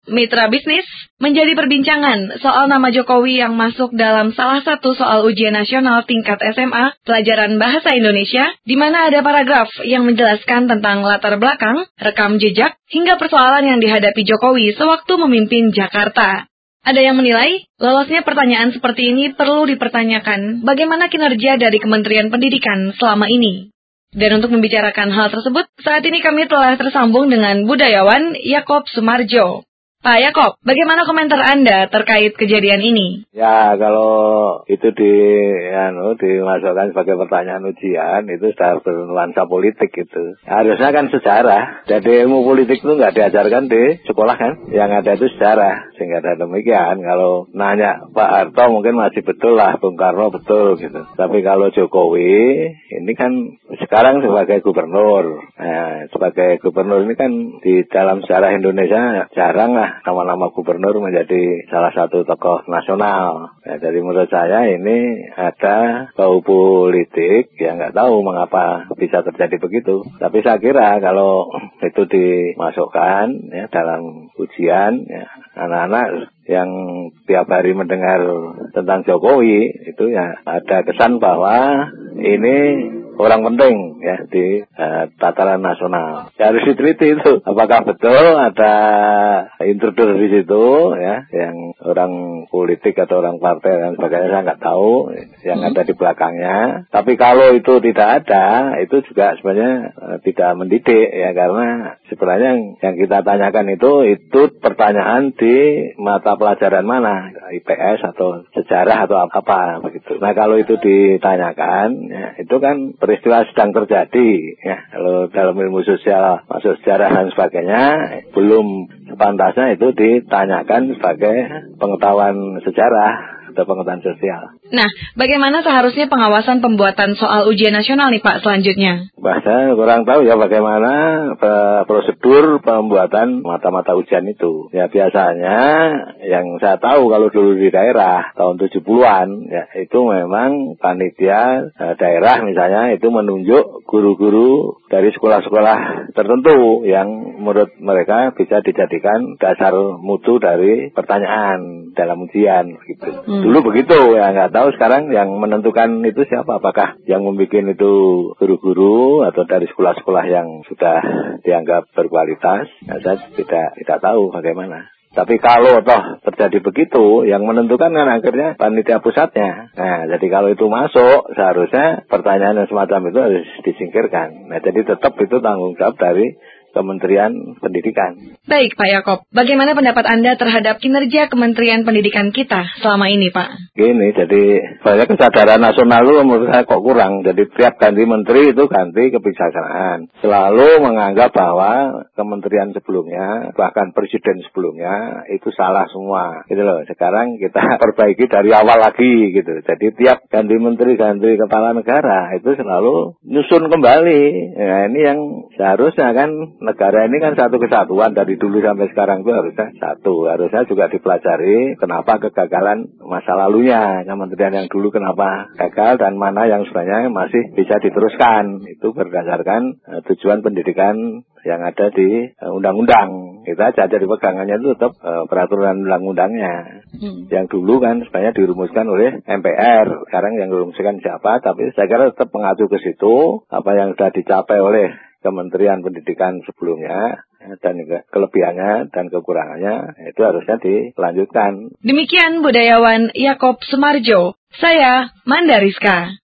Mitra bisnis, menjadi perbincangan soal nama Jokowi yang masuk dalam salah satu soal ujian nasional tingkat SMA, pelajaran bahasa Indonesia, di mana ada paragraf yang menjelaskan tentang latar belakang, rekam jejak, hingga persoalan yang dihadapi Jokowi sewaktu memimpin Jakarta. Ada yang menilai, lolosnya pertanyaan seperti ini perlu dipertanyakan bagaimana kinerja dari Kementerian Pendidikan selama ini. Dan untuk membicarakan hal tersebut, saat ini kami telah tersambung dengan budayawan Yakob Sumarjo. Pak Yakob, bagaimana komentar Anda terkait kejadian ini? Ya, kalau itu dimasukkan sebagai pertanyaan ujian, itu sudah bernuansa politik gitu. Harusnya kan sejarah. Jadi ilmu politik itu nggak diajarkan di sekolah kan. Yang ada itu sejarah. Sehingga ada demikian. Kalau nanya Pak Harto mungkin masih betul lah, Bung Karno betul gitu. Tapi kalau Jokowi, ini kan sekarang sebagai gubernur. Nah, sebagai gubernur ini kan di dalam sejarah Indonesia jarang lah nama-nama gubernur menjadi salah satu tokoh nasional. Ya, jadi menurut saya ini ada bau politik yang nggak tahu mengapa bisa terjadi begitu. Tapi saya kira kalau itu dimasukkan ya dalam ujian, ya, anak-anak yang tiap hari mendengar tentang Jokowi itu ya ada kesan bahwa ini orang penting ya di tataran nasional. Ya, harus diteliti itu. Apakah betul ada intruder di situ ya, yang orang politik atau orang partai dan sebagainya, saya nggak tahu yang ada di belakangnya. Tapi kalau itu tidak ada, itu juga sebenarnya tidak mendidik ya, karena sebenarnya yang kita tanyakan itu pertanyaan di mata pelajaran mana, IPS atau sejarah atau apa begitu. Nah, kalau itu ditanyakan ya, itu kan peristiwa sedang terjadi ya. Kalau dalam ilmu sosial masuk sejarah dan sebagainya, belum sepantasnya itu ditanyakan sebagai pengetahuan sejarah atau pengetahuan sosial. Nah, bagaimana seharusnya pengawasan pembuatan soal ujian nasional nih Pak selanjutnya? Saya kurang tahu ya bagaimana prosedur pembuatan mata-mata ujian itu. Ya, biasanya yang saya tahu kalau dulu di daerah tahun 70-an ya, itu memang panitia daerah misalnya itu menunjuk guru-guru dari sekolah-sekolah tertentu yang menurut mereka bisa dijadikan dasar mutu dari pertanyaan dalam ujian gitu. Dulu begitu ya, nggak tahu sekarang yang menentukan itu siapa, apakah yang membuat itu guru-guru atau dari sekolah-sekolah yang sudah dianggap berkualitas. Nah, saya tidak tahu bagaimana. Tapi kalau toh terjadi begitu, yang menentukan kan akhirnya panitia pusatnya. Nah, jadi kalau itu masuk, seharusnya pertanyaan yang semacam itu harus disingkirkan. Nah, jadi tetap itu tanggung jawab dari Kementerian Pendidikan. Baik Pak Yakob, bagaimana pendapat Anda terhadap kinerja Kementerian Pendidikan kita selama ini Pak? Gini, jadi banyak kesadaran nasional itu menurut saya kok kurang. Jadi tiap ganti menteri itu ganti kebijaksanaan. Selalu menganggap bahwa kementerian sebelumnya, bahkan presiden sebelumnya, itu salah semua. Gitu loh, sekarang kita perbaiki dari awal lagi gitu. Jadi tiap ganti menteri, ganti kepala negara, itu selalu nyusun kembali. Nah, ini yang seharusnya kan, negara ini kan satu kesatuan dari dulu sampai sekarang itu harusnya satu. Harusnya juga dipelajari kenapa kegagalan masa lalunya. Kementerian yang dulu kenapa gagal dan mana yang sebenarnya masih bisa diteruskan. Itu berdasarkan tujuan pendidikan yang ada di undang-undang. Kita aja dari pegangannya itu tetap peraturan undang-undangnya. Yang dulu kan sebenarnya dirumuskan oleh MPR. Sekarang yang dirumuskan siapa? Tapi saya kira tetap mengacu ke situ. Apa yang sudah dicapai oleh Kementerian Pendidikan sebelumnya dan juga kelebihannya dan kekurangannya itu harusnya dilanjutkan. Demikian budayawan Yakob Sumarjo. Saya Manda Rizka.